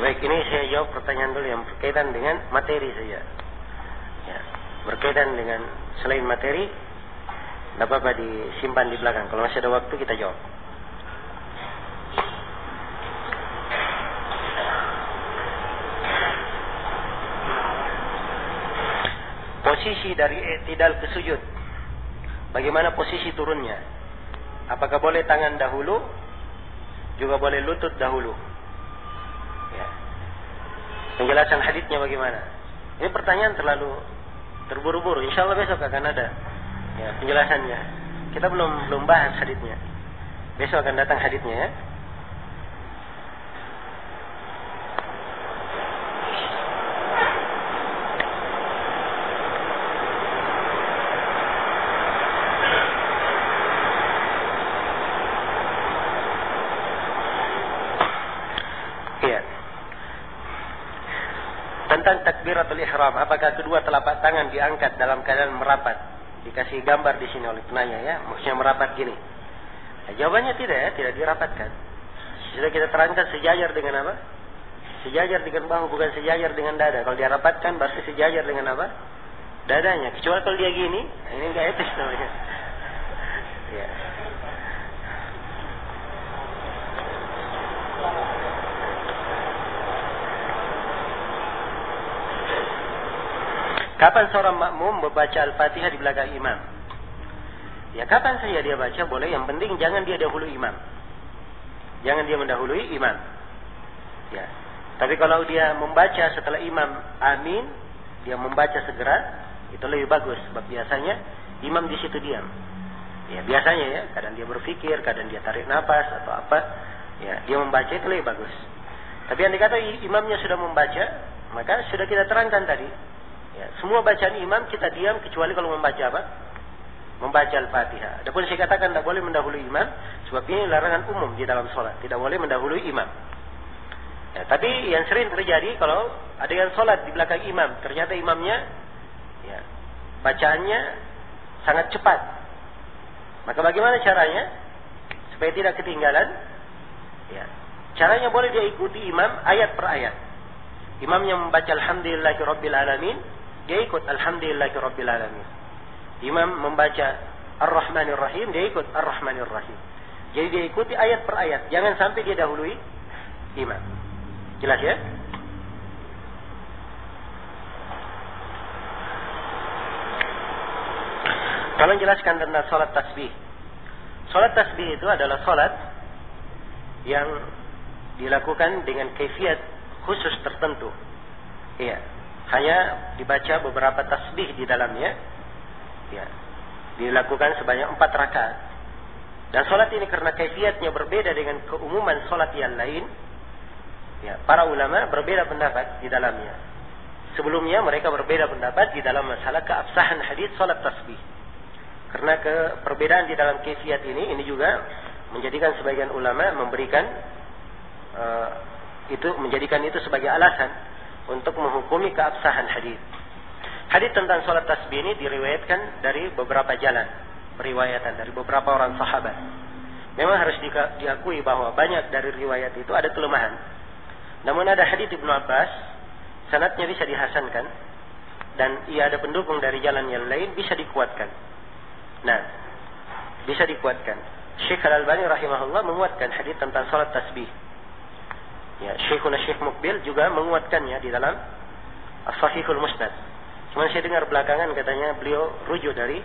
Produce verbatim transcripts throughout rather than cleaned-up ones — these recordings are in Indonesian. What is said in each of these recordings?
baik, ini saya jawab pertanyaan dulu yang berkaitan dengan materi saja. Ya, berkaitan dengan selain materi, tidak apa-apa disimpan di belakang. Kalau masih ada waktu kita jawab. Posisi dari i'tidal ke sujud, bagaimana posisi turunnya? Apakah boleh tangan dahulu, juga boleh lutut dahulu? Ya. Penjelasan haditsnya bagaimana? Ini pertanyaan terlalu terburu-buru. Insya Allah besok akan ada ya, penjelasannya. Kita belum belum bahas haditsnya. Besok akan datang haditsnya ya. Tentang takbiratul ihram, apakah kedua telapak tangan diangkat dalam keadaan merapat? Dikasih gambar di sini oleh penanya ya, maksudnya merapat gini. Nah, jawabannya tidak ya, tidak dirapatkan. Sudah kita terangkan sejajar dengan apa? Sejajar dengan bahu, bukan sejajar dengan dada. Kalau dia rapatkan berarti sejajar dengan apa? Dadanya. Kecuali kalau dia gini, ini enggak etis namanya. Ya. Kapan seorang makmum membaca Al-Fatihah di belakang imam? Ya kapan saja dia baca boleh, yang penting jangan dia dahului imam. Jangan dia mendahului imam. Ya. Tapi kalau dia membaca setelah imam amin, dia membaca segera, itu lebih bagus. Sebab biasanya imam di situ diam. Ya biasanya ya, kadang dia berpikir, kadang dia tarik nafas atau apa. Ya, dia membaca itu lebih bagus. Tapi yang dikata imamnya sudah membaca, maka sudah kita terangkan tadi. Ya, semua bacaan imam kita diam kecuali kalau membaca apa? Membaca Al-Fatihah. Adapun saya katakan tidak boleh mendahului imam, sebab ini larangan umum di dalam sholat. Tidak boleh mendahului imam. Ya, tapi yang sering terjadi kalau ada yang sholat di belakang imam, ternyata imamnya ya, bacaannya sangat cepat. Maka bagaimana caranya? Supaya tidak ketinggalan. Ya, caranya boleh dia ikuti imam ayat per ayat. Imamnya membaca Alhamdulillahi Rabbil Alamin, dia ikut Alhamdulillahi Rabbil Alamin. Imam membaca Ar-Rahmanir Rahim, dia ikut Ar-Rahmanir Rahim. Jadi dia ikuti ayat per ayat. Jangan sampai dia dahului imam. Jelas ya? Tolong jelaskan tentang salat tasbih. Salat tasbih itu adalah salat yang dilakukan dengan kaifiat khusus tertentu. Iya. Hanya dibaca beberapa tasbih di dalamnya. Ya. Dilakukan sebanyak empat rakaat. Dan salat ini karena kaifiatnya berbeda dengan keumuman salat yang lain, ya, para ulama berbeda pendapat di dalamnya. Sebelumnya mereka berbeda pendapat di dalam masalah keabsahan hadis salat tasbih. Karena ke perbedaan di dalam kaifiat ini, ini juga menjadikan sebagian ulama memberikan uh, itu menjadikan itu sebagai alasan untuk menghukumi keabsahan hadis. Hadis tentang salat tasbih ini diriwayatkan dari beberapa jalan, periwayatan dari beberapa orang sahabat. Memang harus di- diakui bahwa banyak dari riwayat itu ada kelemahan. Namun ada hadis Ibnu Abbas, sanadnya bisa dihasankan dan ia ada pendukung dari jalan yang lain, bisa dikuatkan. Nah, bisa dikuatkan. Syekh Al-Albani rahimahullah menguatkan hadis tentang salat tasbih. Ya, Syekhuna Syekh Mukbil juga menguatkannya di dalam As-Sahihul Musnad. Cuma saya dengar belakangan katanya beliau rujuk dari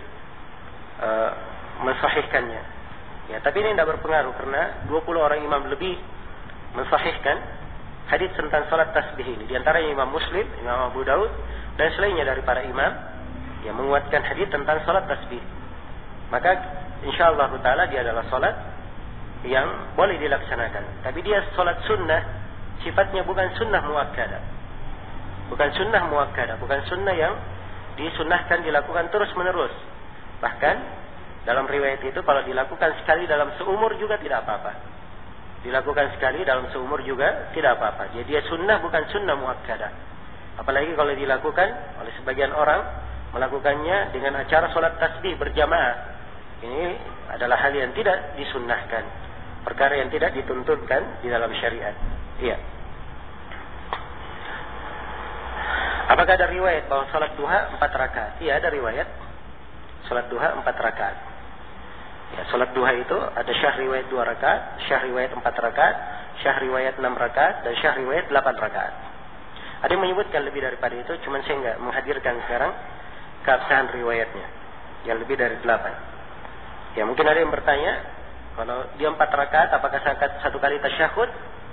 uh, mensahihkannya. Ya, tapi ini tidak berpengaruh karena dua puluh orang imam lebih mensahihkan hadis tentang salat tasbih ini. Di antaranya Imam Muslim, Imam Abu Daud dan selainnya dari para imam yang menguatkan hadis tentang salat tasbih. Maka insyaallah taala dia adalah salat yang boleh dilaksanakan. Tapi dia salat sunnah, sifatnya bukan sunnah muakkadah. Bukan sunnah muakkadah, bukan sunnah yang disunnahkan dilakukan terus menerus. Bahkan dalam riwayat itu kalau dilakukan sekali dalam seumur juga tidak apa-apa. Dilakukan sekali dalam seumur juga tidak apa-apa. Jadi dia sunnah bukan sunnah muakkadah. Apalagi kalau dilakukan oleh sebagian orang, melakukannya dengan acara salat tasbih berjamaah. Ini adalah hal yang tidak disunnahkan, perkara yang tidak dituntunkan di dalam syariat. Iya. Apakah ada riwayat bahwa salat duha empat rakaat? Iya, ada riwayat. Salat duha empat rakaat. Ya, salat duha itu ada syah riwayat dua rakaat, syah riwayat empat rakaat, syah riwayat enam rakaat, dan syah riwayat delapan rakaat. Ada yang menyebutkan lebih daripada itu, cuman saya enggak menghadirkan sekarang keabsahan riwayatnya yang lebih dari delapan. Ya, mungkin ada yang bertanya, kalau dia empat rakaat, apakah satu kali tasyahud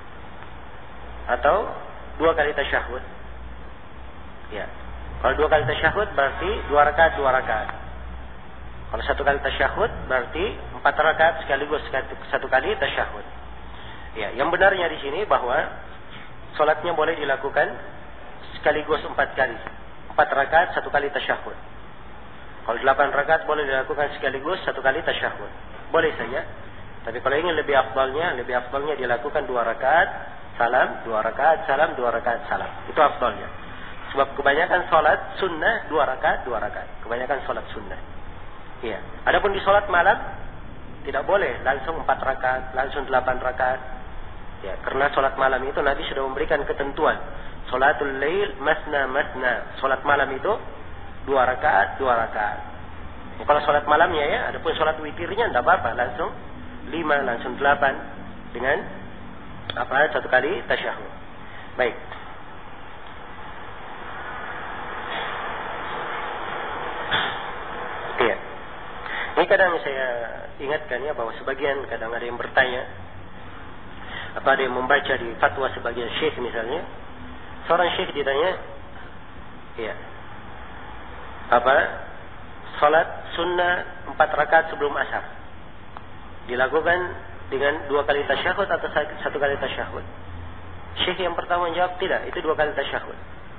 atau dua kali tasyahud? Ya, kalau dua kali tasyahud berarti dua rakaat dua rakaat. Kalau satu kali tasyahud berarti empat rakaat sekaligus satu kali tasyahud. Ya, yang benarnya di sini bahwa salatnya boleh dilakukan sekaligus empat kali, empat rakaat satu kali tasyahud. Kalau delapan rakaat boleh dilakukan sekaligus satu kali tasyahud, boleh saja. Tapi kalau ingin lebih afdalnya, lebih afdalnya dilakukan dua rakaat salam, dua rakaat salam, dua rakaat salam. Itu afdalnya. Sebab kebanyakan salat sunnah dua rakaat, dua rakaat. Kebanyakan salat sunnah. Iya. Adapun di salat malam tidak boleh langsung empat rakaat, langsung delapan rakaat. Ya, karena salat malam itu Nabi sudah memberikan ketentuan. Salatul lail masna masna. Salat malam itu dua rakaat, dua rakaat. Ya, kalau salat malamnya ya, adapun salat witirnya tidak apa-apa, langsung lima, langsung delapan dengan apa satu kali tasyahud. Baik. Iya. Ini kadang saya ingatkan ya bahwa sebagian kadang ada yang bertanya, apa ada yang membaca di fatwa sebagian syekh misalnya, seorang syekh ditanya, ya, apa salat sunnah empat rakaat sebelum asar dilakukan dengan dua kali tasyahud atau satu kali tasyahud? Syekh yang pertama menjawab tidak, itu dua kali tasyahud.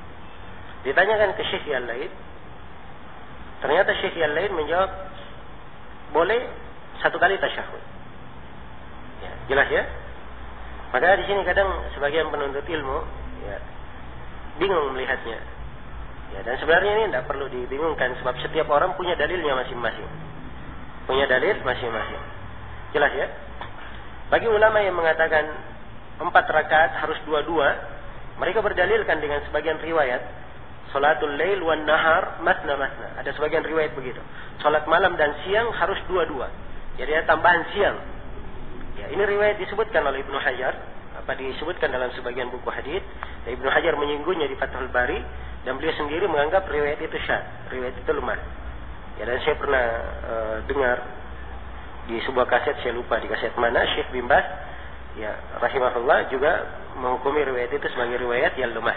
Ditanyakan ke syekh yang lain, ternyata syekh yang lain menjawab boleh satu kali tasyahud. Ya, jelas ya? Maka di sini kadang sebagian penuntut ilmu ya, bingung melihatnya. Ya, dan sebenarnya ini tidak perlu dibingungkan sebab setiap orang punya dalilnya masing-masing. Punya dalil masing-masing. Jelas ya? Bagi ulama yang mengatakan empat rakaat harus dua-dua, mereka berdalilkan dengan sebagian riwayat salatul lail wan nahar masna masna. Ada sebagian riwayat begitu. Salat malam dan siang harus dua-dua. Jadi ada tambahan siang. Ya, ini riwayat disebutkan oleh Ibnu Hajar, apa disebutkan dalam sebagian buku hadis. Ibnu Hajar menyinggungnya di Fathul Bari dan beliau sendiri menganggap riwayat itu syadz, riwayat itu lemah. Ya, dan saya pernah uh, dengar di sebuah kaset, saya lupa di kaset mana, Syekh bin Baz ya rahimahullah juga menghukumi riwayat itu sebagai riwayat yang lemah.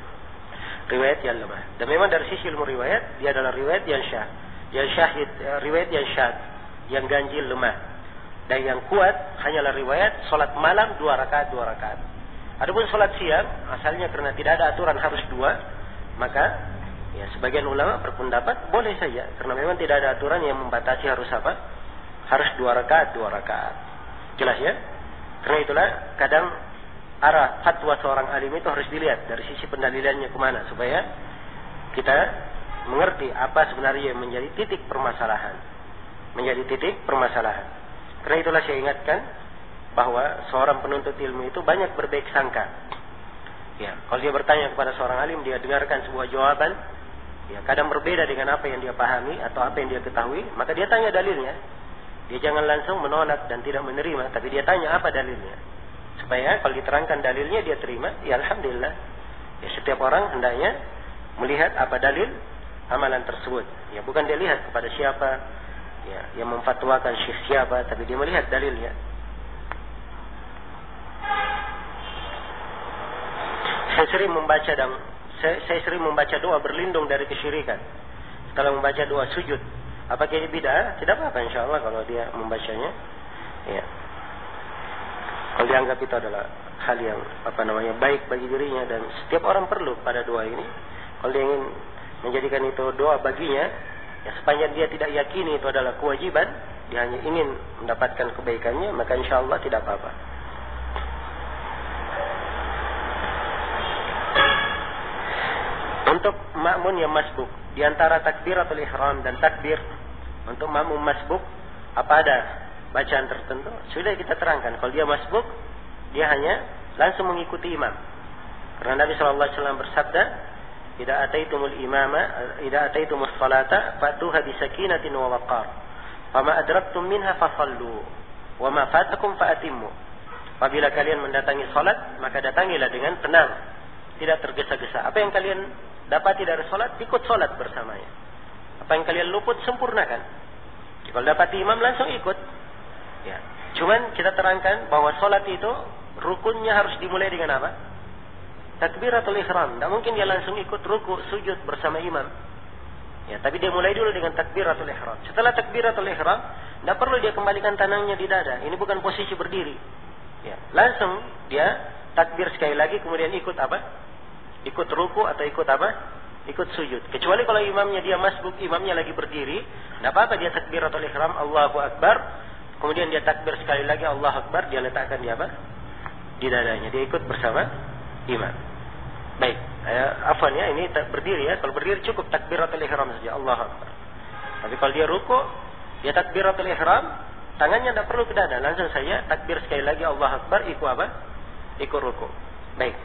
Riwayat yang lemah. Dan memang dari sisi ilmu riwayat dia adalah riwayat yang syah, yang syahid, riwayat yang syadz, yang ganjil lemah. Dan yang kuat hanyalah riwayat salat malam dua rakaat dua rakaat. Adapun salat siang asalnya karena tidak ada aturan harus dua, maka ya sebagian ulama berpendapat boleh saja karena memang tidak ada aturan yang membatasi harus apa? Harus dua rakaat dua rakaat. Jelas ya? Karena itulah kadang arah fatwa seorang alim itu harus dilihat dari sisi pendalilannya kemana supaya kita mengerti apa sebenarnya yang menjadi titik permasalahan. Menjadi titik permasalahan. Karena itulah saya ingatkan bahwa seorang penuntut ilmu itu banyak berbaik sangka. Ya, kalau dia bertanya kepada seorang alim, dia dengarkan sebuah jawaban, ya kadang berbeda dengan apa yang dia pahami atau apa yang dia ketahui, maka dia tanya dalilnya. Dia jangan langsung menolak dan tidak menerima, tapi dia tanya apa dalilnya. Supaya kalau diterangkan dalilnya dia terima, ya alhamdulillah. Ya setiap orang hendaknya melihat apa dalil amalan tersebut. Ya bukan dia lihat kepada siapa, ya yang memfatwakan syekh siapa, tapi dia melihat dalilnya. Saya sering membaca dan saya, saya sering membaca doa berlindung dari kesyirikan. Setelah membaca doa sujud, apakah ini bid'ah? Tidak apa-apa insyaallah kalau dia membacanya. Ya. Kalau dianggap itu adalah hal yang apa namanya baik bagi dirinya dan setiap orang perlu pada doa ini. Kalau dia ingin menjadikan itu doa baginya, ya sepanjang dia tidak yakini itu adalah kewajiban, dia hanya ingin mendapatkan kebaikannya, maka insyaallah tidak apa-apa. Untuk makmun yang masbuk, di antara takbiratul ihram dan takbir untuk makmum masbuk, apa ada bacaan tertentu? Sudah kita terangkan. Kalau dia masbuk, dia hanya langsung mengikuti imam. Karena Nabi shallallahu alaihi wasallam bersabda, idza ataitumul imama idza ataitumus salata fatuha bisakinatin wa waqar. Fama adraktum minha fasallu wa ma fatakum faatimmu. Apabila kalian mendatangi salat, maka datangilah dengan tenang, tidak tergesa-gesa. Apa yang kalian dapati dari salat, ikut salat bersamanya. Apa yang kalian luput, sempurnakan. Kalau dapati imam, langsung ikut. Ya. Cuman kita terangkan bahwa salat itu rukunnya harus dimulai dengan apa? Takbiratul ihram. Tidak mungkin dia langsung ikut ruku, sujud bersama imam. Ya, tapi dia mulai dulu dengan takbiratul ihram. Setelah takbiratul ihram, tidak perlu dia kembalikan tangannya di dada. Ini bukan posisi berdiri. Ya, langsung dia takbir sekali lagi, kemudian ikut apa? Ikut ruku atau ikut apa? Ikut sujud. Kecuali kalau imamnya dia masbuk, imamnya lagi berdiri, tidak apa-apa dia takbiratul ihram, Allahu Akbar. Kemudian dia takbir sekali lagi, Allahu Akbar, dia letakkan di apa? Di dadanya. Dia ikut bersama imam. Baik, eh, afwan ya, ini berdiri ya. Kalau berdiri cukup takbiratul ihram saja, Allahu Akbar. Tapi kalau dia ruku, dia takbiratul ihram, tangannya tidak perlu ke dada, langsung saja takbir sekali lagi, Allahu Akbar, ikut apa? Ikut ruku. Baik.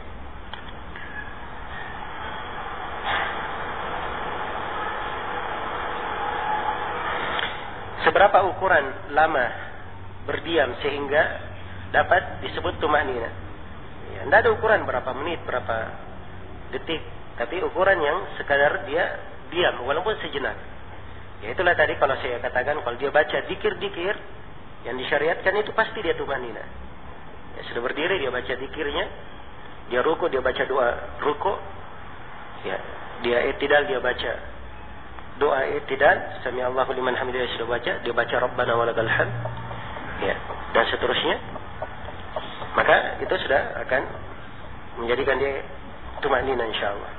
Seberapa ukuran lama berdiam sehingga dapat disebut tumanina? Ya, tidak ada ukuran berapa menit, berapa detik, tapi ukuran yang sekadar dia diam walaupun sejenak. Ya itulah tadi kalau saya katakan, kalau dia baca dikir-dikir yang disyariatkan itu pasti dia tumanina. Ya, sudah berdiri dia baca dikirnya, dia ruku dia baca doa ruku, ya dia i'tidal dia baca doa i'tidal, sami Allahu liman hamidah sudah baca, dia baca Rabbana walakal hamd, ya, dan seterusnya. Maka itu sudah akan menjadikan dia tumanina insyaallah.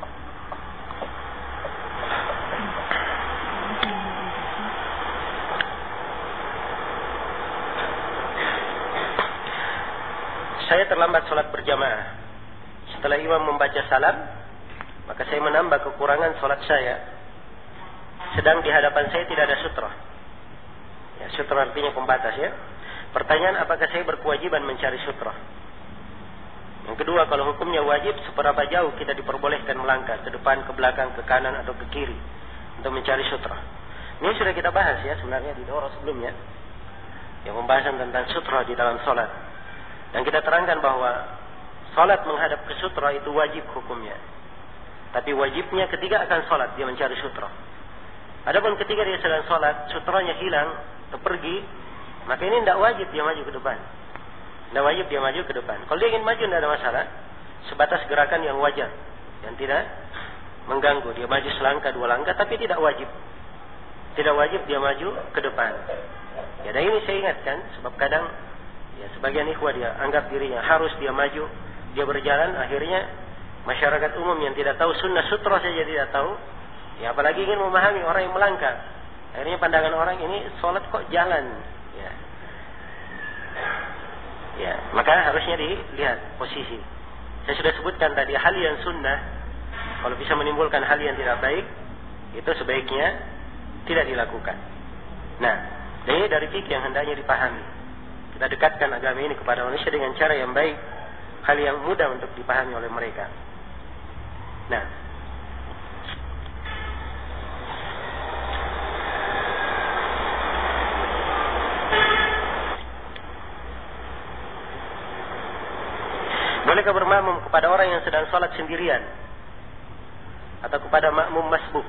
Saya terlambat sholat berjamaah. Setelah imam membaca salam, maka saya menambah kekurangan sholat saya. Sedang di hadapan saya tidak ada sutra. Ya, sutra artinya pembatas ya. Pertanyaan, apakah saya berkewajiban mencari sutra? Yang kedua, kalau hukumnya wajib, seberapa jauh kita diperbolehkan melangkah ke depan, ke belakang, ke kanan atau ke kiri untuk mencari sutra? Ini sudah kita bahas ya sebenarnya di daurah sebelumnya, yang pembahasan tentang sutra di dalam sholat. Dan kita terangkan bahwa sholat menghadap ke sutra itu wajib hukumnya. Tapi wajibnya ketika akan sholat dia mencari sutra. Adapun ketika dia sedang sholat, sutranya hilang atau pergi, maka ini tidak wajib dia maju ke depan. Tidak wajib dia maju ke depan. Kalau dia ingin maju tidak ada masalah, sebatas gerakan yang wajar, yang tidak mengganggu. Dia maju selangkah dua langkah, tapi tidak wajib. Tidak wajib dia maju ke depan. Ya, dan ini saya ingatkan, sebab kadang ya sebagian ikhwah dia anggap dirinya harus dia maju, dia berjalan, akhirnya masyarakat umum yang tidak tahu sunnah sutra saja tidak tahu. Ya apalagi ingin memahami orang yang melangkah. Akhirnya pandangan orang ini sholat kok jalan. Ya. Ya, maka harusnya dilihat posisi. Saya sudah sebutkan tadi hal yang sunnah, kalau bisa menimbulkan hal yang tidak baik, itu sebaiknya tidak dilakukan. Nah, ini dari fikih yang hendaknya dipahami. Kita dekatkan agama ini kepada manusia dengan cara yang baik, hal yang mudah untuk dipahami oleh mereka. Nah, bolehkah bermakmum kepada orang yang sedang sholat sendirian atau kepada makmum masbuk?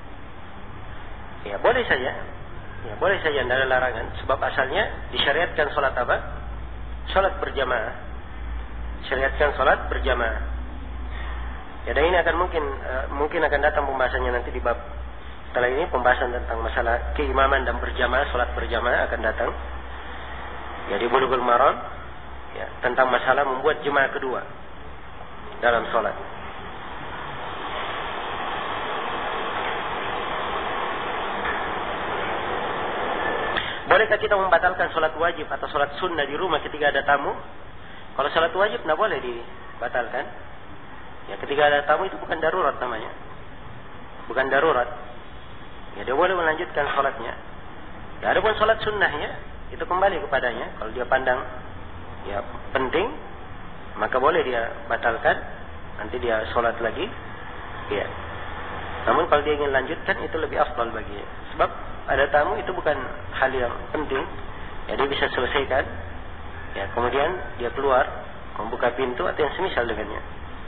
Ya boleh saja. Ya boleh saja, tidak ada larangan. Sebab asalnya disyariatkan sholat apa? Sholat berjamaah. Syariatkan sholat berjamaah. Ya dan ini akan mungkin uh, mungkin akan datang pembahasannya nanti di bab setelah ini, pembahasan tentang masalah keimaman dan berjamaah, sholat berjamaah akan datang. Ya di Bulughul Maram. Ya, tentang masalah membuat jemaah kedua dalam sholat. Bolehkah kita membatalkan sholat wajib atau sholat sunnah di rumah ketika ada tamu? Kalau sholat wajib tidak boleh dibatalkan. Ya, ketika ada tamu itu bukan darurat namanya, bukan darurat. Ya, dia boleh melanjutkan sholatnya. Ya, adapun sholat sunnahnya itu kembali kepadanya. Kalau dia pandang ya penting, maka boleh dia batalkan, nanti dia sholat lagi Ya. Namun kalau dia ingin lanjutkan itu lebih afdal baginya. Sebab ada tamu itu bukan hal yang penting. Ya, dia bisa selesaikan. Ya, kemudian dia keluar, membuka pintu atau yang semisal dengannya.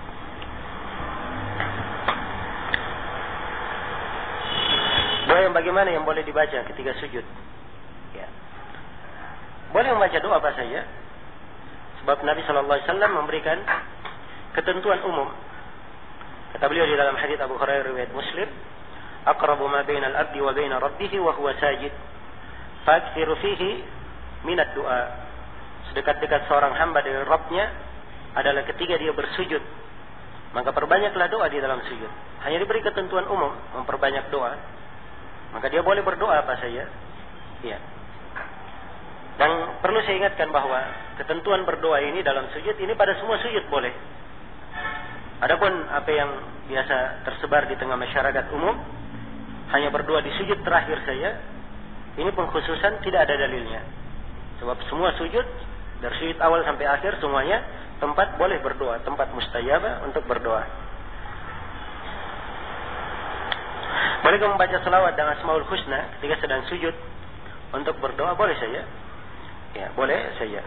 Doa yang bagaimana yang boleh dibaca ketika sujud? Ya. Boleh membaca doa apa saja. Sebab Nabi Shallallahu Alaihi Wasallam memberikan ketentuan umum. Kata beliau di dalam hadits Abu Hurairah riwayat Muslim, "Aqrabu ma baina al-'abdi wa baina rabbih wa huwa sajid, fakthiru fihi min ad-du'a." Sedekat-dekat seorang hamba dengan Rabbnya adalah ketika dia bersujud. Maka perbanyaklah doa di dalam sujud. Hanya diberi ketentuan umum memperbanyak doa. Maka dia boleh berdoa apa saja. Ya. Dan perlu saya ingatkan bahwa ketentuan berdoa ini dalam sujud ini pada semua sujud boleh. Adapun apa yang biasa tersebar di tengah masyarakat umum, hanya berdoa di sujud terakhir saja, ini pengkhususan tidak ada dalilnya. Sebab semua sujud, dari sujud awal sampai akhir semuanya tempat boleh berdoa, tempat mustajabah untuk berdoa. Bolehkah membaca selawat dan asmaul husna ketika sedang sujud untuk berdoa? Boleh saja. Ya, boleh saja.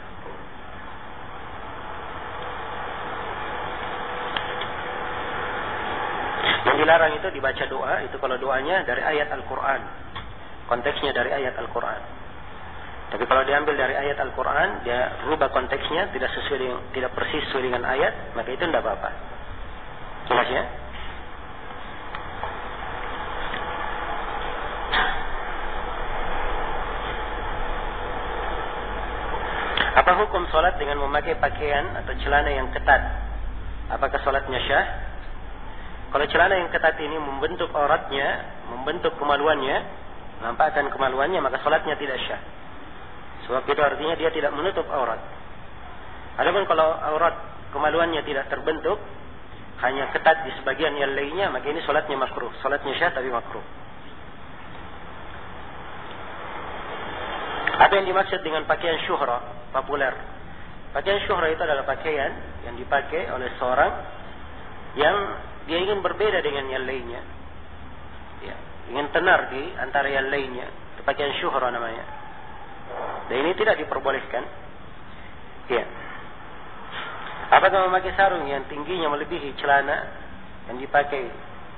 Yang dilarang itu dibaca doa, itu kalau doanya dari ayat Al-Quran. Konteksnya dari ayat Al-Quran. Tapi kalau diambil dari ayat Al-Quran, dia rubah konteksnya, tidak sesuai dengan, tidak persis sesuai dengan ayat, maka itu tidak apa-apa. Jelas ya? Apa hukum sholat dengan memakai pakaian atau celana yang ketat? Apakah sholatnya syah? Kalau celana yang ketat ini membentuk auratnya, membentuk kemaluannya, nampakkan kemaluannya, maka sholatnya tidak syah. Sebab itu artinya dia tidak menutup aurat. Adapun kalau aurat kemaluannya tidak terbentuk, hanya ketat di sebagian yang lainnya, maka ini sholatnya makruh. Sholatnya syah tapi makruh. Apa yang dimaksud dengan pakaian syuhra, populer? Pakaian syuhra itu adalah pakaian yang dipakai oleh seorang yang dia ingin berbeda dengan yang lainnya. Ya, ingin tenar di antara yang lainnya. Itu pakaian syuhra namanya. Dan ini tidak diperbolehkan. Ya. Apakah memakai sarung yang tingginya melebihi celana yang dipakai?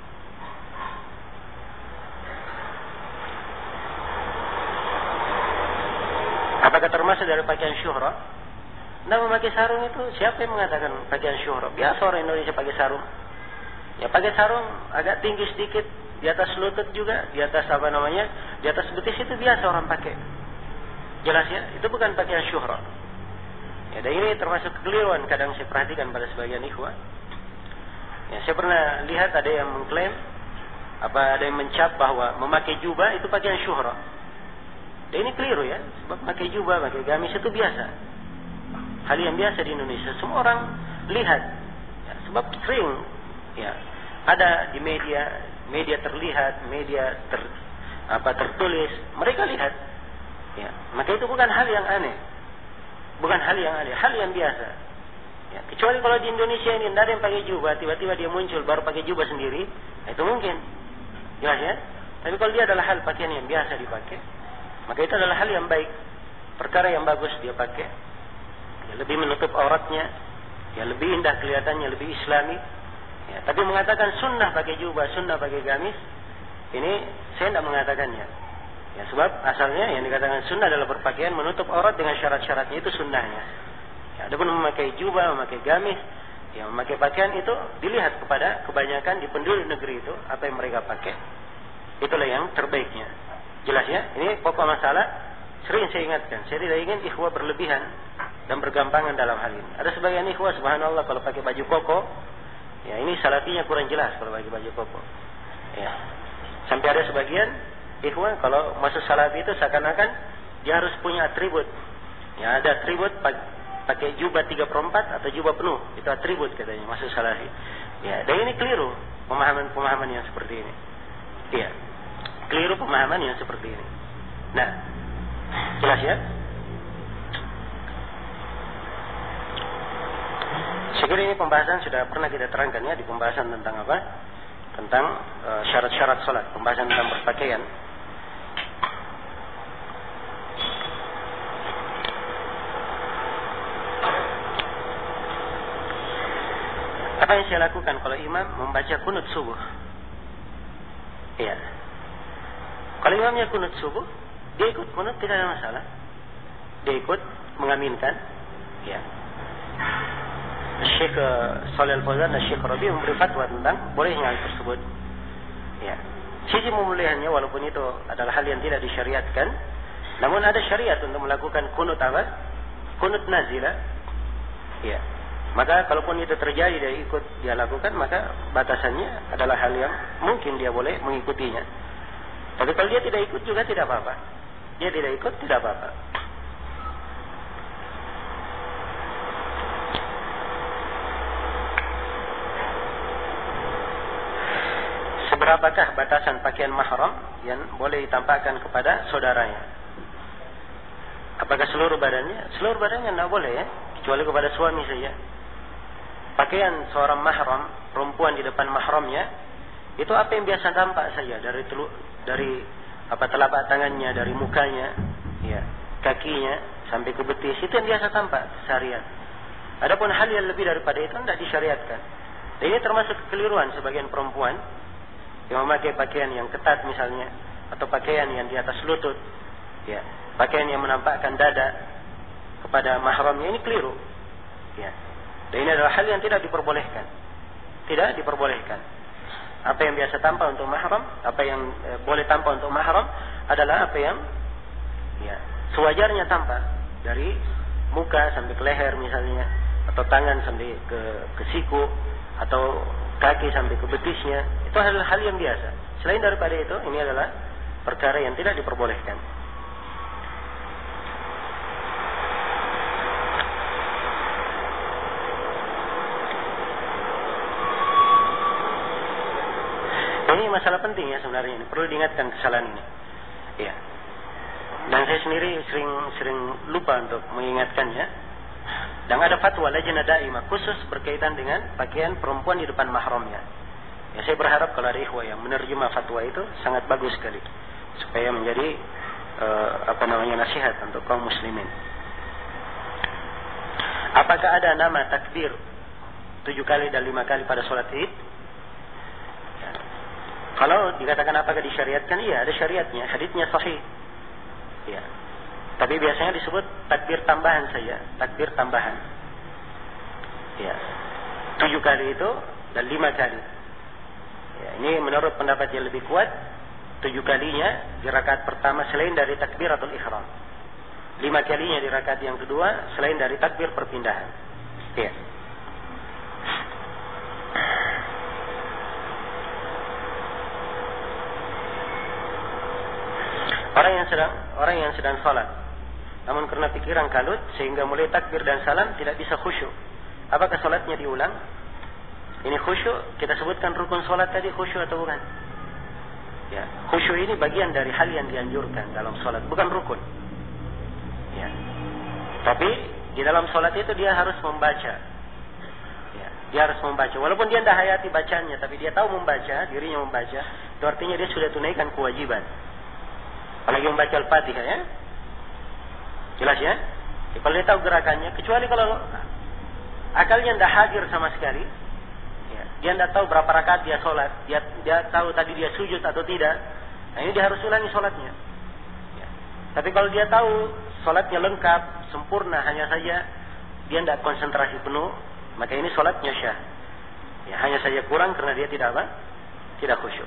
Apakah termasuk dari pakaian syuhra? Nah, memakai sarung itu siapa yang mengatakan pakaian syuhra? Biasa orang Indonesia pakai sarung. Ya, pakai sarung agak tinggi sedikit, di atas lutut juga, di atas apa namanya, di atas betis itu biasa orang pakai. Jelas ya, itu bukan pakaian syuhra. Ya, dan ini termasuk kekeliruan kadang saya perhatikan pada sebagian ikhwah. Ya, saya pernah lihat ada yang mengklaim, apa ada yang mencap bahwa memakai jubah itu pakaian syuhra. Dan ini keliru ya, sebab pakai jubah, pakai gamis itu biasa. Hal yang biasa di Indonesia, semua orang lihat. Ya, sebab sering ya ada di media, media terlihat, media ter, apa tertulis, mereka lihat. Ya, maka itu bukan hal yang aneh. Bukan hal yang aneh, hal yang biasa. Ya, kecuali kalau di Indonesia ini tidak ada yang pakai jubah, tiba-tiba dia muncul baru pakai jubah sendiri, itu mungkin. Jelas ya? Tapi kalau dia adalah hal pakaian yang biasa dipakai, maka itu adalah hal yang baik, perkara yang bagus dia pakai. Ya, lebih menutup auratnya, ya lebih indah kelihatannya, lebih islami. Ya, tapi mengatakan sunnah pakai jubah, sunnah pakai gamis, ini saya tidak mengatakannya. Ya, sebab asalnya yang dikatakan sunnah adalah berpakaian menutup aurat dengan syarat-syaratnya, itu sunnahnya. Ya, adapun memakai jubah, memakai gamis, ya memakai pakaian itu dilihat kepada kebanyakan di penduduk negeri itu apa yang mereka pakai. Itulah yang terbaiknya. Jelas ya? Ini pokok masalah. Sering saya ingatkan, saya tidak ingin ikhwah berlebihan dan bergampangan dalam hal ini. Ada sebagian ikhwah subhanallah kalau pakai baju koko, ya ini salafinya kurang jelas kalau pakai baju koko. Ya. Sampai ada sebagian ikhwah kalau masuk salafi itu seakan-akan dia harus punya atribut. Ya, ada atribut pakai jubah tiga per empat atau jubah penuh. Itu atribut katanya masuk salafi. Ya, dan ini keliru pemahaman-pemahaman yang seperti ini. Iya. Keliru pemahaman yang seperti ini. Nah, jelas ya? Saya kira ini pembahasan sudah pernah kita terangkan ya, di pembahasan tentang apa? Tentang uh, syarat-syarat salat, pembahasan tentang berpakaian. Apa yang saya lakukan kalau imam membaca kunut subuh? Iya. Kalau imamnya kunut subuh, dia ikut kunut, tidak ada masalah. Dia ikut mengaminkan. Ya. Syekh Shalih Al-Fauzan dan Syekh Rabi memberi fatwa tentang bolehnya hal tersebut. Ya. Sisi memuliakannya walaupun itu adalah hal yang tidak disyariatkan, namun ada syariat untuk melakukan kunut apa? Kunut nazilah. Ya. Maka kalaupun itu terjadi dia ikut dia lakukan, maka batasannya adalah hal yang mungkin dia boleh mengikutinya. Tapi kalau dia tidak ikut juga tidak apa-apa. Dia tidak ikut tidak apa-apa. Seberapakah batasan pakaian mahram yang boleh ditampakkan kepada saudaranya? Apakah seluruh badannya? Seluruh badannya tidak boleh ya, kecuali kepada suami saja. Pakaian seorang mahram, perempuan di depan mahramnya, itu apa yang biasa tampak saja dari teluk, dari apa telapak tangannya, dari mukanya, ya, kakinya sampai ke betis, itu yang biasa tampak seharian. Adapun hal yang lebih daripada itu tidak disyariatkan. Dan ini termasuk kekeliruan sebagian perempuan yang memakai pakaian yang ketat misalnya, atau pakaian yang di atas lutut, ya, pakaian yang menampakkan dada kepada mahramnya, ini keliru. Ya. Dan ini adalah hal yang tidak diperbolehkan. Tidak diperbolehkan. Apa yang biasa tampak untuk mahram, apa yang e, boleh tampak untuk mahram adalah apa yang ya, sewajarnya tampak dari muka sampai ke leher misalnya, atau tangan sampai ke ke siku, atau kaki sampai ke betisnya. Itu adalah hal yang biasa. Selain daripada itu, ini adalah perkara yang tidak diperbolehkan. Ini masalah penting ya sebenarnya, ini perlu diingatkan kesalahan ini. Ya. Dan saya sendiri sering sering lupa untuk mengingatkannya. Dan ada fatwa lajnah daimah khusus berkaitan dengan pakaian perempuan di depan mahramnya. Ya, saya berharap kalau ada ikhwah yang menerjemah fatwa itu sangat bagus sekali, supaya menjadi uh, apa namanya nasihat untuk kaum muslimin. Apakah ada nama takbir tujuh kali dan lima kali pada sholat Id? Kalau dikatakan apakah disyariatkan, iya ada syariatnya, haditsnya sahih. Ya. Tapi biasanya disebut takbir tambahan saja, takbir tambahan. Ya. Tujuh kali itu dan lima kali. Ya, ini menurut pendapat yang lebih kuat, tujuh kalinya di rakaat pertama selain dari takbiratul ihram. Lima kalinya di rakaat yang kedua selain dari takbir perpindahan. Ya. Orang yang sedang orang yang sedang salat, namun karena pikiran kalut sehingga mulai takbir dan salam tidak bisa khusyuk. Apakah salatnya diulang? Ini khusyuk, kita sebutkan rukun salat tadi khusyuk atau bukan? Ya, khusyuk ini bagian dari hal yang dianjurkan dalam salat, bukan rukun. Ya. Tapi di dalam salat itu dia harus membaca. Ya, dia harus membaca. Walaupun dia tidak hayati bacanya, tapi dia tahu membaca, dirinya membaca, itu artinya dia sudah tunaikan kewajiban. Apalagi membaca Al-Fatihah ya. Jelas ya? Ya kalau dia tahu gerakannya, kecuali kalau akalnya tidak hadir sama sekali, ya, dia tidak tahu berapa rakaat dia sholat, dia, dia tahu tadi dia sujud atau tidak, nah ini dia harus ulangi sholatnya. Ya. Tapi kalau dia tahu sholatnya lengkap, sempurna, hanya saja dia tidak konsentrasi penuh, maka ini sholatnya syah. Ya, hanya saja kurang karena dia tidak apa? Tidak khusyuk.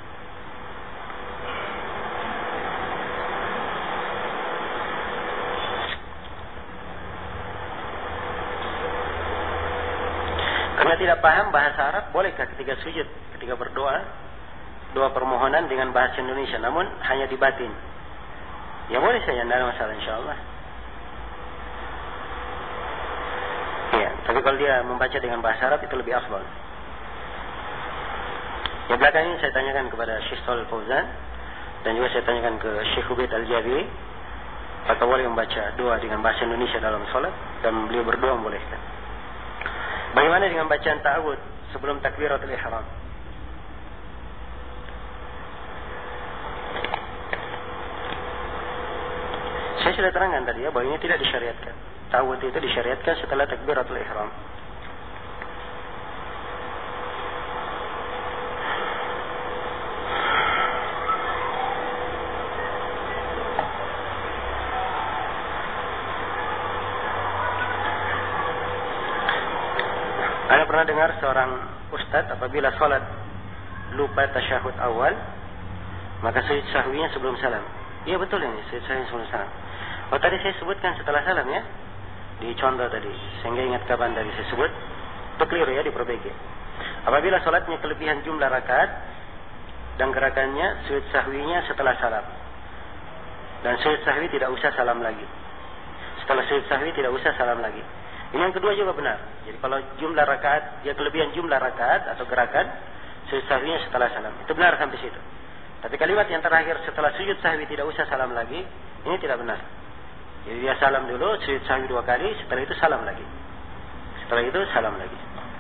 Karena tidak paham bahasa Arab, bolehkah ketika sujud, ketika berdoa, doa permohonan dengan bahasa Indonesia, namun hanya di batin? Ya boleh saja, tidak ada masalah insyaAllah. Ya, tapi kalau dia membaca dengan bahasa Arab itu lebih afdal. Ya belakang ini saya tanyakan kepada Syekh Shalih Al-Fauzan, dan juga saya tanyakan ke Syekh Ubaid Al-Jabiri, apakah boleh membaca doa dengan bahasa Indonesia dalam salat, dan beliau berdoa membolehkan. Bagaimana dengan bacaan ta'awud sebelum takbiratul ihram? Saya sudah terangkan tadi ya, bahwa ini tidak disyariatkan. Ta'awud itu disyariatkan setelah takbiratul ihram. Anda pernah dengar seorang ustadz apabila sholat lupa tasyahud awal, maka sujud sahwinya sebelum salam. Iya betul ini, sujud sahwinya sebelum salam. Oh tadi saya sebutkan setelah salam ya, di contoh tadi, sehingga ingat kapan tadi saya sebut. Itu keliru ya, diperbaiki. Apabila sholatnya kelebihan jumlah rakaat dan gerakannya sujud sahwinya setelah salam, dan sujud sahwi tidak usah salam lagi. Setelah sujud sahwi tidak usah salam lagi. Ini yang kedua juga benar. Jadi kalau jumlah rakaat, dia kelebihan jumlah rakaat atau gerakan, sujud sahwinya setelah salam. Itu benar sampai situ. Tapi kalimat yang terakhir setelah sujud sahwi tidak usah salam lagi, ini tidak benar. Jadi dia salam dulu, sujud sahwi dua kali, setelah itu salam lagi. Setelah itu salam lagi.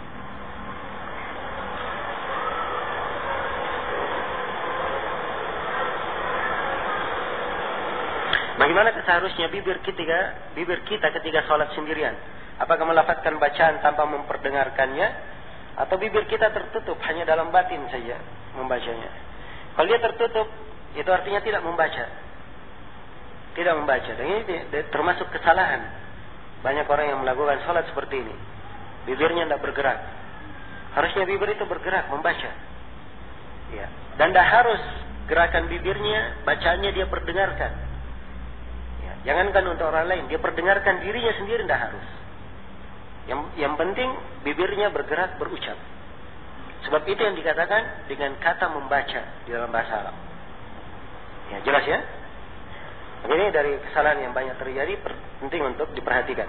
Bagaimana seharusnya bibir kita, bibir kita ketika sholat sendirian? Apakah melafazkan bacaan tanpa memperdengarkannya, atau bibir kita tertutup hanya dalam batin saja membacanya? Kalau dia tertutup, itu artinya tidak membaca. Tidak membaca. Dan ini termasuk kesalahan. Banyak orang yang melakukan sholat seperti ini. Bibirnya tidak bergerak. Harusnya bibir itu bergerak, membaca. Ya. Dan tidak harus gerakan bibirnya, bacaannya dia perdengarkan. Ya. Jangankan untuk orang lain, dia perdengarkan dirinya sendiri tidak harus. Yang, yang penting bibirnya bergerak, berucap. Sebab itu yang dikatakan dengan kata membaca di dalam bahasa Arab. Ya, jelas ya? Ini dari kesalahan yang banyak terjadi, penting untuk diperhatikan.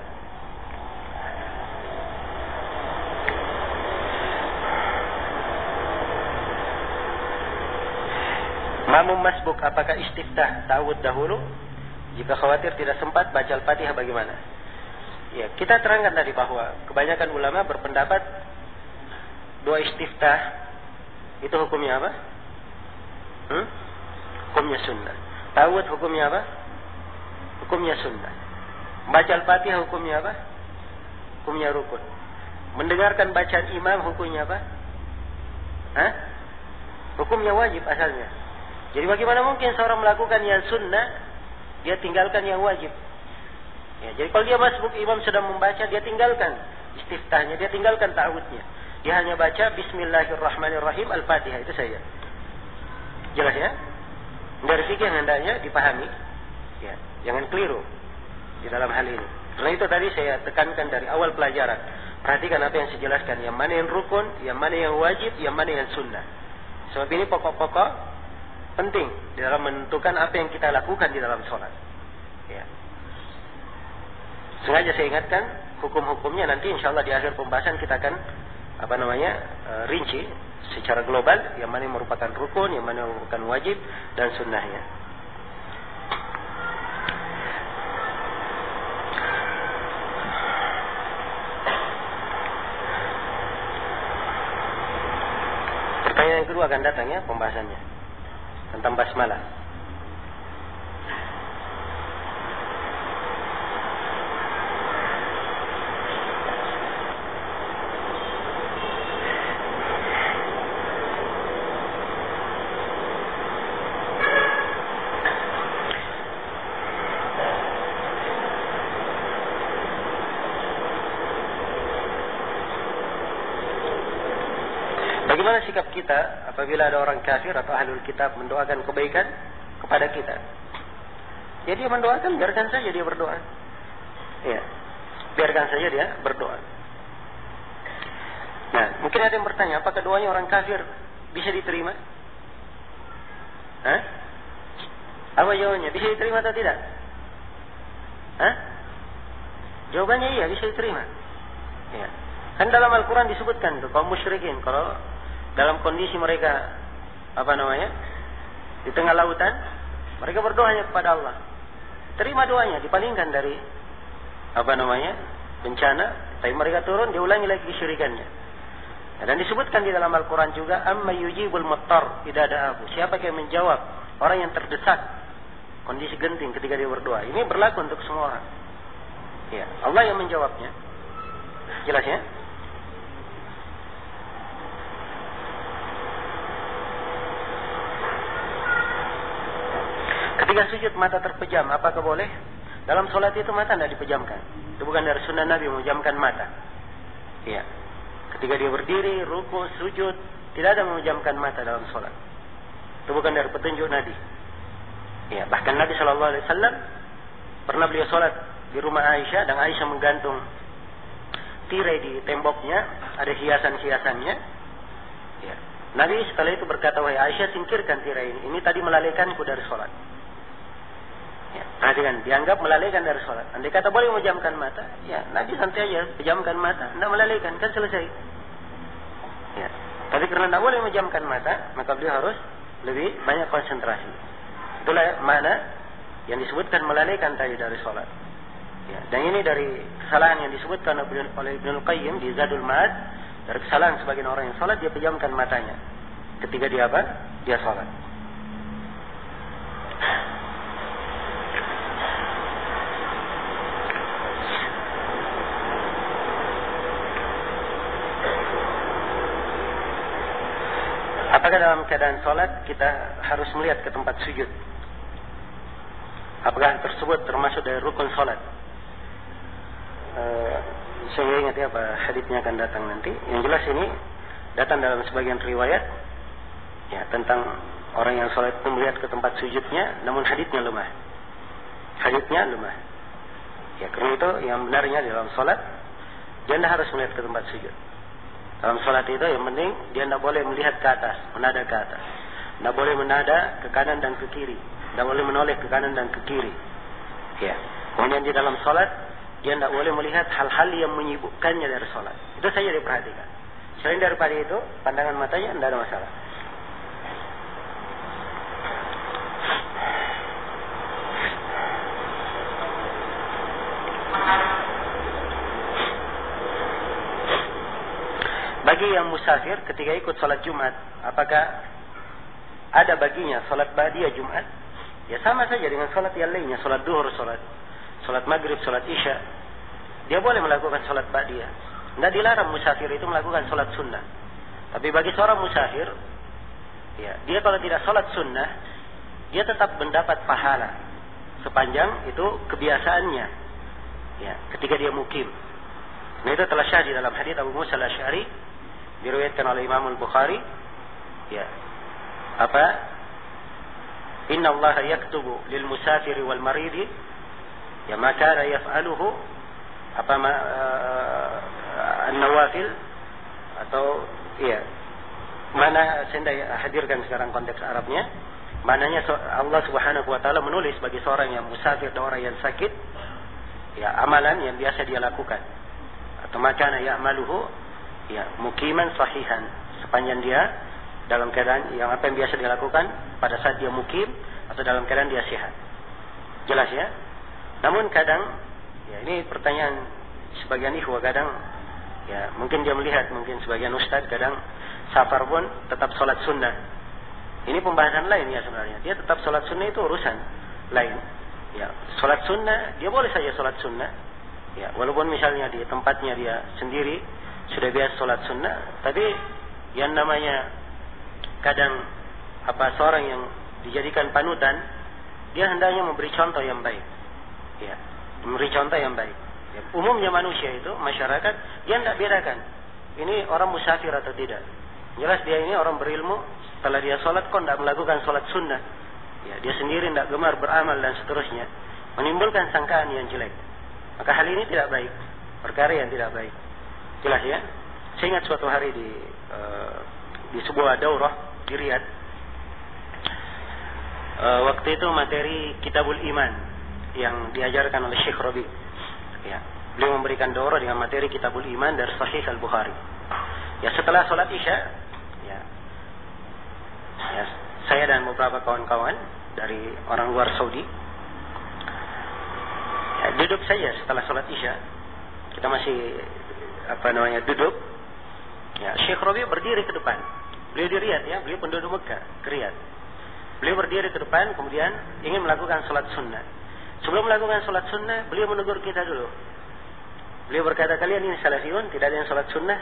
Makmum masbuk, apakah istiftah ta'awud dahulu? Jika khawatir tidak sempat baca Al-Fatihah bagaimana? Ya, kita terangkan tadi bahwa kebanyakan ulama berpendapat doa istiftah itu hukumnya apa? Hmm? Hukumnya sunnah. Ta'awud hukumnya apa? Hukumnya sunnah. Baca Al-Fatihah hukumnya apa? Hukumnya rukun. Mendengarkan bacaan imam hukumnya apa? Hah? Hukumnya wajib asalnya. Jadi bagaimana mungkin seorang melakukan yang sunnah, dia tinggalkan yang wajib? Ya, jadi kalau dia masbuk imam sedang membaca, dia tinggalkan istiftahnya, dia tinggalkan ta'awudnya. Dia hanya baca Bismillahirrahmanirrahim Al-Fatihah, itu saja. Jelas ya? Dari fikih yang hendaknya dipahami. Ya, jangan keliru di dalam hal ini. Karena itu tadi saya tekankan dari awal pelajaran. Perhatikan apa yang saya jelaskan, yang mana yang rukun, yang mana yang wajib, yang mana yang sunnah. Sebab ini pokok-pokok penting di dalam menentukan apa yang kita lakukan di dalam sholat. Ya. Sengaja saya ingatkan hukum-hukumnya, nanti insya Allah di akhir pembahasan kita akan apa namanya uh, rinci secara global yang mana yang merupakan rukun, yang mana yang merupakan wajib dan sunnahnya. Pertanyaan yang kedua akan datang ya pembahasannya tentang basmalah. Bagaimana sikap kita apabila ada orang kafir atau ahlul kitab mendoakan kebaikan kepada kita? Jadi dia mendoakan, biarkan saja dia berdoa. Ya, biarkan saja dia berdoa. Nah, mungkin ada yang bertanya, apakah doanya orang kafir bisa diterima? Hah? Apa jawabannya? Bisa diterima atau tidak? Hah? Jawabannya iya, bisa diterima. Ya. Kan dalam Al-Quran disebutkan tuh kaum musyrikin kalau dalam kondisi mereka apa namanya di tengah lautan, mereka berdoanya kepada Allah, terima doanya, dipalingkan dari apa namanya bencana, Tapi mereka turun, diulangi lagi kesyirikannya. Dan disebutkan di dalam Al-Quran juga, amma yujibul muttar idza da'ahu. Siapa yang menjawab orang yang terdesak, kondisi genting ketika dia berdoa. Ini berlaku untuk semua orang. Ya, Allah yang menjawabnya. Jelas ya? Ketika sujud mata terpejam, apakah boleh? Dalam sholat itu mata tidak dipejamkan. Itu bukan dari sunnah Nabi memejamkan mata. Ya. Ketika dia berdiri, ruku, sujud, tidak ada memejamkan mata dalam sholat. Itu bukan dari petunjuk Nabi. Ya, bahkan Nabi Shallallahu Alaihi Wasallam pernah beliau sholat di rumah Aisyah, dan Aisyah menggantung tirai di temboknya, ada hiasan-hiasannya. Ya. Nabi setelah itu berkata, wahai Aisyah, singkirkan tirai ini. Ini tadi melalaikanku dari sholat. Ya, perhatikan, dianggap melalaikan dari sholat. Andai kata boleh memejamkan mata, ya Nabi santai aja, pejamkan mata, tidak melalaikan, kan selesai. Ya. Tapi karena tidak boleh memejamkan mata, maka beliau harus lebih banyak konsentrasi. Itulah mana yang disebutkan melalaikan tadi dari sholat. Ya. Dan ini dari kesalahan yang disebutkan oleh Ibnul Qayyim di Zadul Ma'ad, dari kesalahan sebagian orang yang sholat, dia pejamkan matanya ketika dia apa? Dia sholat. Apakah dalam keadaan sholat kita harus melihat ke tempat sujud? Apakah tersebut termasuk dari rukun sholat? Uh, saya ingat ya apa haditsnya akan datang nanti. Yang jelas ini datang dalam sebagian riwayat ya tentang orang yang sholat itu melihat ke tempat sujudnya, namun haditsnya lemah. Haditsnya lemah. Ya karena itu yang benarnya dalam sholat dia tidak harus melihat ke tempat sujud. Dalam sholat itu yang penting dia tidak boleh melihat ke atas, menada ke atas. Tidak boleh menada ke kanan dan ke kiri. Tidak boleh menoleh ke kanan dan ke kiri. Ya. Kemudian di dalam sholat dia tidak boleh melihat hal-hal yang menyibukkannya dari sholat. Itu saja diperhatikan. Selain daripada itu, pandangan matanya tidak ada masalah. Bagi yang musafir ketika ikut sholat Jumat, apakah ada baginya sholat ba'diyah Jumat? Ya sama saja dengan sholat yang lainnya, sholat duhur, sholat, sholat maghrib, sholat isya. Dia boleh melakukan sholat ba'diyah. Tidak dilarang musafir itu melakukan sholat sunnah. Tapi bagi seorang musafir, ya, dia kalau tidak sholat sunnah, dia tetap mendapat pahala sepanjang itu kebiasaannya. Ya, ketika dia mukim. Nah itu telah syahid dalam hadits Abu Musa al-Asy'ari diriwayatkan oleh Imam Al-Bukhari. Ya. Apa? Inna Allah yaktubu lil musafiri wal maridi ya ma kana yaf'aluhu apa ma uh, an-nawafil atau iya. Mana saya hadirkan sekarang konteks Arabnya. Mananya Allah Subhanahu wa taala menulis bagi seorang yang musafir dan orang yang sakit ya amalan yang biasa dia lakukan. Atau makana ya'maluhu ya mukiman sahihan, sepanjang dia dalam keadaan yang apa yang biasa dia lakukan pada saat dia mukim atau dalam keadaan dia sehat. Jelas ya? Namun kadang ya ini pertanyaan sebagian ikhwah, kadang ya mungkin dia melihat, mungkin sebagian ustaz kadang safar pun tetap sholat sunnah. Ini pembahasan lain ya sebenarnya. Dia tetap sholat sunnah itu urusan lain. Ya, sholat sunnah dia boleh saja sholat sunnah. Ya, walaupun misalnya di tempatnya dia sendiri sudah biasa sholat sunnah, tapi yang namanya kadang apa seorang yang dijadikan panutan, dia hendaknya memberi contoh yang baik. Ya, memberi contoh yang baik. Ya, umumnya manusia itu masyarakat dia tidak bedakan ini orang musafir atau tidak. Jelas dia ini orang berilmu, setelah dia sholat kok tidak melakukan sholat sunnah. Ya, dia sendiri tidak gemar beramal dan seterusnya, menimbulkan sangkaan yang jelek. Maka hal ini tidak baik, perkara yang tidak baik. Jelas ya? Saya ingat suatu hari di uh, di sebuah daurah di Riyadh. Uh, waktu itu materi Kitabul Iman yang diajarkan oleh Syekh Rabi. Ya, beliau memberikan daurah dengan materi Kitabul Iman dari Sahih Al-Bukhari. Ya, setelah sholat Isya, ya, ya, saya dan beberapa kawan-kawan dari orang luar Saudi ya, duduk saja setelah sholat Isya. Kita masih apa namanya duduk. Ya, Syekh Rabi berdiri ke depan. Beliau di Riyadh ya, beliau penduduk Mekah, ke Riyadh. Beliau berdiri ke depan, kemudian ingin melakukan sholat sunnah. Sebelum melakukan sholat sunnah, beliau menegur kita dulu. Beliau berkata, kalian ini salafiyun, tidak ada yang sholat sunnah.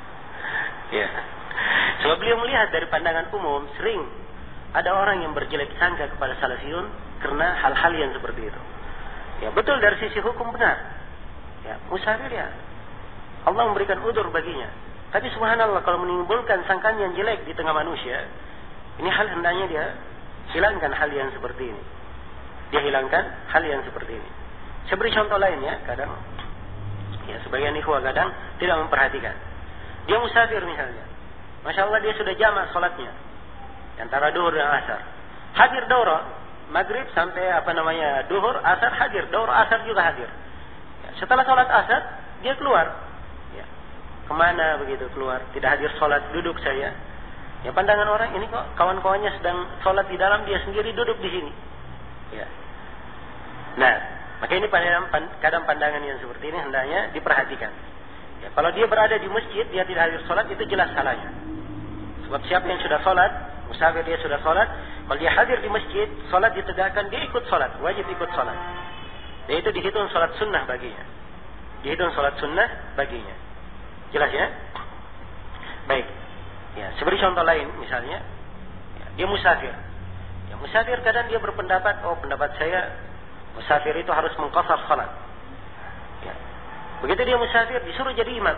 Ya. Sebab beliau melihat dari pandangan umum, sering ada orang yang berjelek sangka kepada salafiyun karena hal-hal yang seperti itu. Ya, betul dari sisi hukum benar. Ya, musafir ya. Allah memberikan udzur baginya. Tapi subhanallah kalau menimbulkan sangkaan yang jelek di tengah manusia, ini hal hendaknya dia hilangkan hal yang seperti ini. Dia hilangkan hal yang seperti ini. Saya beri contoh lainnya, kadang ya sebagian ikhwah kadang tidak memperhatikan. Dia musafir misalnya. Masya Allah dia sudah jamak sholatnya antara duhur dan asar. Hadir daurah maghrib sampai apa namanya duhur, asar hadir, daurah asar juga hadir. Ya, setelah sholat asar dia keluar. Kemana begitu keluar? Tidak hadir sholat, duduk saja. Ya pandangan orang ini kok kawan-kawannya sedang sholat di dalam, dia sendiri duduk di sini. Ya. Nah, maka ini kadang pandangan yang seperti ini hendaknya diperhatikan. Ya, kalau dia berada di masjid, dia tidak hadir sholat, itu jelas salahnya. Sebab siapa yang sudah sholat, musafir dia sudah sholat, kalau dia hadir di masjid, sholat ditegakkan, dia ikut sholat, wajib ikut sholat. Dan itu dihitung sholat sunnah baginya. Dihitung sholat sunnah baginya. Jelas ya? Baik. Ya, seperti contoh lain misalnya, ya, dia musafir. Ya, musafir kadang dia berpendapat, oh pendapat saya musafir itu harus mengqasar salat. Ya. Begitu dia musafir disuruh jadi imam.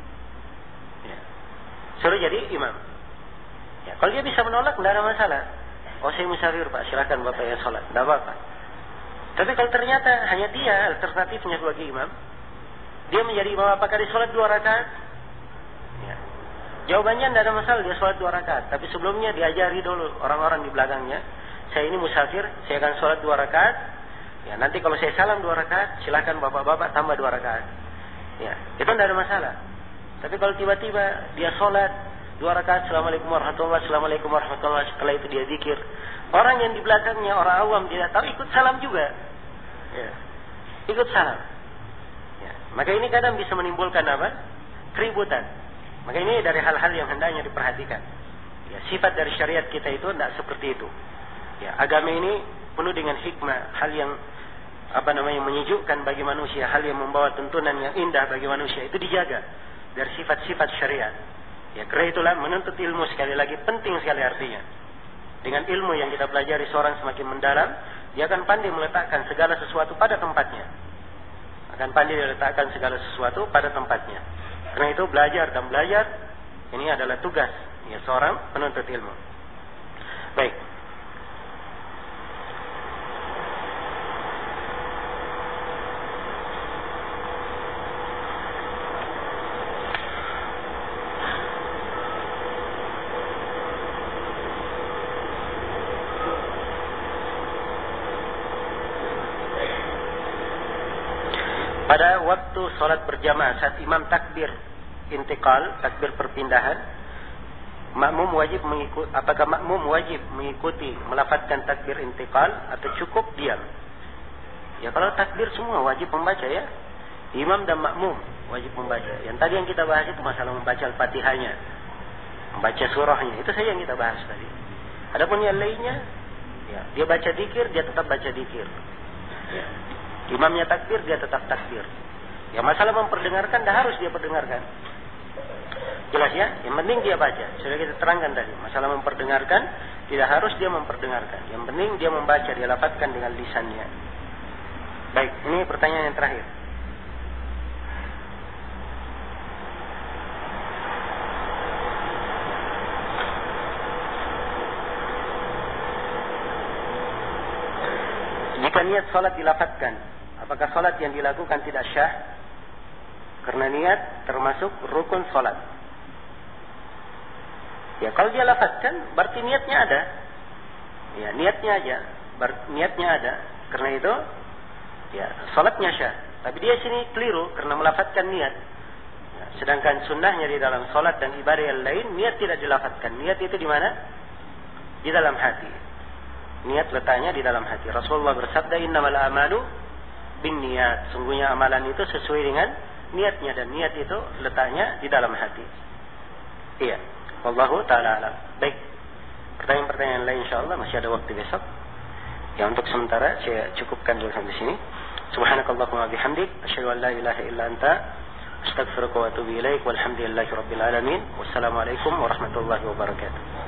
Ya. Suruh jadi imam. Ya, kalau dia bisa menolak tidak ada masalah. Oh saya musafir Pak, silakan Bapak ya salat, tidak apa-apa. Tapi kalau ternyata hanya dia alternatifnya sebagai imam, dia menjadi imam apakah dia sholat dua rakaat? Ya. Jawabannya tidak ada masalah, dia sholat dua rakaat. Tapi sebelumnya diajari dulu orang-orang di belakangnya, saya ini musafir, saya akan sholat dua rakaat. Ya, nanti kalau saya salam dua rakaat, silakan bapak-bapak tambah dua rakaat. Ya, itu tidak ada masalah. Tapi kalau tiba-tiba dia sholat dua rakaat, assalamualaikum warahmatullahi wabarakatuh, assalamualaikum warahmatullahi wabarakatuh, setelah itu dia zikir. Orang yang di belakangnya orang awam tidak tahu, ikut salam juga. Ya, ikut salam. Maka ini kadang bisa menimbulkan apa? Keributan. Maka ini dari hal-hal yang hendaknya diperhatikan. Ya, sifat dari syariat kita itu tidak seperti itu. Ya, agama ini penuh dengan hikmah, hal yang apa namanya menyejukkan bagi manusia, hal yang membawa tuntunan yang indah bagi manusia itu dijaga dari sifat-sifat syariat. Ya, karena itulah menuntut ilmu sekali lagi penting sekali artinya. Dengan ilmu yang kita pelajari seorang semakin mendalam, dia akan pandai meletakkan segala sesuatu pada tempatnya. Akan pandai diletakkan segala sesuatu pada tempatnya. Karena itu belajar dan belajar ini adalah tugas ya seorang penuntut ilmu. Baik. Pada waktu sholat berjamaah saat imam takbir intikal, takbir perpindahan, makmum wajib mengikut, apakah makmum wajib mengikuti melafazkan takbir intikal atau cukup diam? Ya kalau takbir semua wajib membaca ya. Imam dan makmum wajib membaca. Yang tadi yang kita bahas itu masalah membaca Al-Fatihahnya, membaca surahnya, itu saja yang kita bahas tadi. Adapun yang lainnya, ya, dia baca dzikir, dia tetap baca dzikir. Ya. Imamnya takbir, dia tetap takbir. Ya masalah memperdengarkan, dah harus dia perdengarkan. Jelas ya? Yang penting dia baca. Sudah kita terangkan tadi. Masalah memperdengarkan, tidak harus dia memperdengarkan. Yang penting dia membaca, dia lafazkan dengan lisannya. Baik, ini pertanyaan yang terakhir. Jika niat salat dilafazkan, apakah salat yang dilakukan tidak syah? Karena niat termasuk rukun salat. Ya, kalau dia lafazkan berarti niatnya ada. Ya, niatnya aja, ber- niatnya ada. Karena itu ya, salatnya syah. Tapi dia sini keliru karena melafazkan niat. Ya, sedangkan sunnahnya di dalam salat dan ibadah yang lain niat tidak dilafazkan. Niat itu di mana? Di dalam hati. Niat letaknya di dalam hati. Rasulullah bersabda, "Innamal a'malu binniyat." Sungguhnya amalan itu sesuai dengan niatnya, dan niat itu letaknya di dalam hati. Iya. Wallahu ta'ala alam. Baik. Pertanyaan-pertanyaan lain insyaallah masih ada waktu besok. Ya, untuk sementara saya cukupkan dulu sampai sini. Subhanakallahumma bihamdik asyhadu an la ilaha illa anta astaghfiruka wa atubu ilaik. Walhamdulillahi rabbil alamin. Wassalamualaikum warahmatullahi wabarakatuh.